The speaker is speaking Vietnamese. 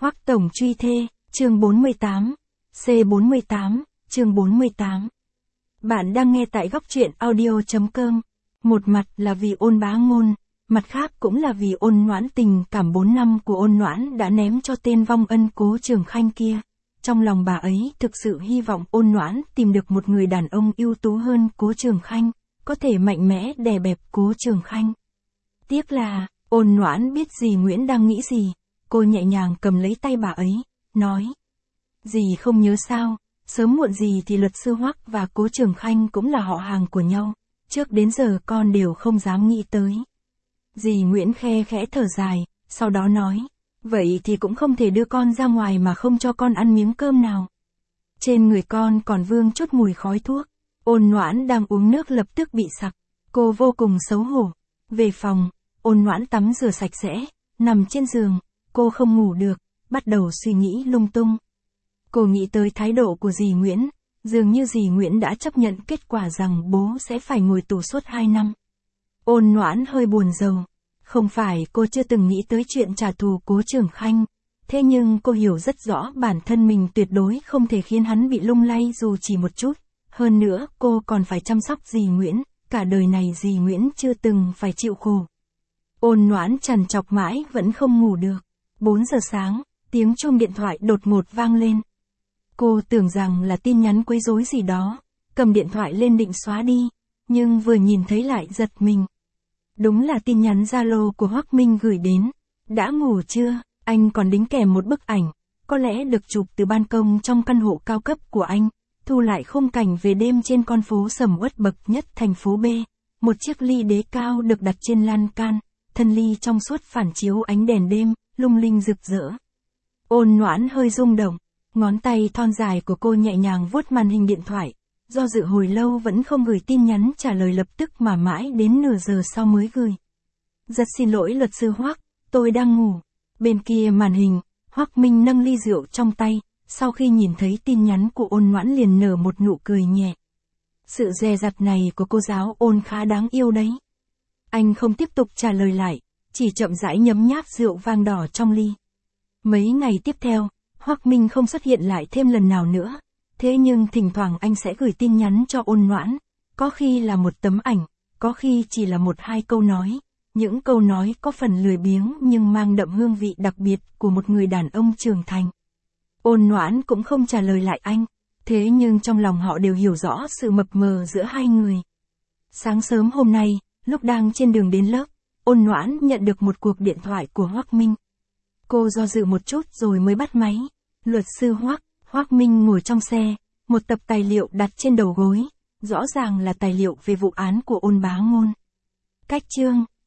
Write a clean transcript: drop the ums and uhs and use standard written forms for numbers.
Hoắc Tổng truy thê, chương 48, C48, chương 48. Bạn đang nghe tại góc truyện audio.com. Một mặt là vì Ôn Bá Ngôn, mặt khác cũng là vì Ôn Noãn tình cảm 4 năm của Ôn Noãn đã ném cho tên vong ân Cố Trường Khanh kia. Trong lòng bà ấy thực sự hy vọng Ôn Noãn tìm được một người đàn ông ưu tú hơn Cố Trường Khanh, có thể mạnh mẽ đè bẹp Cố Trường Khanh. Tiếc là, Ôn Noãn biết dì Nguyễn đang nghĩ gì, cô nhẹ nhàng cầm lấy tay bà ấy, nói. Dì không nhớ sao, sớm muộn gì thì luật sư Hoắc và Cố Trường Khanh cũng là họ hàng của nhau, trước đến giờ con đều không dám nghĩ tới. Dì Nguyễn khe khẽ thở dài, sau đó nói, vậy thì cũng không thể đưa con ra ngoài mà không cho con ăn miếng cơm nào. Trên người con còn vương chút mùi khói thuốc. Ôn Noãn đang uống nước lập tức bị sặc, cô vô cùng xấu hổ. Về phòng, Ôn Noãn tắm rửa sạch sẽ, nằm trên giường, cô không ngủ được, bắt đầu suy nghĩ lung tung. Cô nghĩ tới thái độ của dì Nguyễn, dường như dì Nguyễn đã chấp nhận kết quả rằng bố sẽ phải ngồi tù suốt 2 năm. Ôn Noãn hơi buồn rầu, không phải cô chưa từng nghĩ tới chuyện trả thù Cố Trường Khanh, thế nhưng cô hiểu rất rõ bản thân mình tuyệt đối không thể khiến hắn bị lung lay dù chỉ một chút, hơn nữa cô còn phải chăm sóc dì Nguyễn, cả đời này dì Nguyễn chưa từng phải chịu khổ. Ôn Noãn trằn trọc mãi vẫn không ngủ được. 4 giờ sáng, tiếng chuông điện thoại đột ngột vang lên. Cô tưởng rằng là tin nhắn quấy rối gì đó, cầm điện thoại lên định xóa đi, nhưng vừa nhìn thấy lại giật mình. Đúng là tin nhắn Zalo của Hoắc Minh gửi đến. Đã ngủ chưa? Anh còn đính kèm một bức ảnh, có lẽ được chụp từ ban công trong căn hộ cao cấp của anh, thu lại khung cảnh về đêm trên con phố sầm uất bậc nhất thành phố B. Một chiếc ly đế cao được đặt trên lan can, thân ly trong suốt phản chiếu ánh đèn đêm, lung linh rực rỡ. Ôn Noãn hơi rung động, ngón tay thon dài của cô nhẹ nhàng vuốt màn hình điện thoại, do dự hồi lâu vẫn không gửi tin nhắn trả lời lập tức mà mãi đến nửa giờ sau mới gửi. Rất xin lỗi luật sư Hoắc, tôi đang ngủ. Bên kia màn hình, Hoắc Minh nâng ly rượu trong tay, sau khi nhìn thấy tin nhắn của Ôn Noãn liền nở một nụ cười nhẹ. Sự dè dặt này của cô giáo Ôn khá đáng yêu đấy. Anh không tiếp tục trả lời lại, chỉ chậm rãi nhấm nháp rượu vang đỏ trong ly. Mấy ngày tiếp theo, Hoắc Minh không xuất hiện lại thêm lần nào nữa, thế nhưng thỉnh thoảng anh sẽ gửi tin nhắn cho Ôn Noãn, có khi là một tấm ảnh, có khi chỉ là 1-2 câu nói, những câu nói có phần lười biếng nhưng mang đậm hương vị đặc biệt của một người đàn ông trưởng thành. Ôn Noãn cũng không trả lời lại anh, thế nhưng trong lòng họ đều hiểu rõ sự mập mờ giữa hai người. Sáng sớm hôm nay, lúc đang trên đường đến lớp, Ôn Noãn nhận được một cuộc điện thoại của Hoắc Minh. Cô do dự một chút rồi mới bắt máy. Luật sư Hoắc. Hoắc Minh ngồi trong xe, một tập tài liệu đặt trên đầu gối, rõ ràng là tài liệu về vụ án của Ôn Bá Ngôn. Cách chương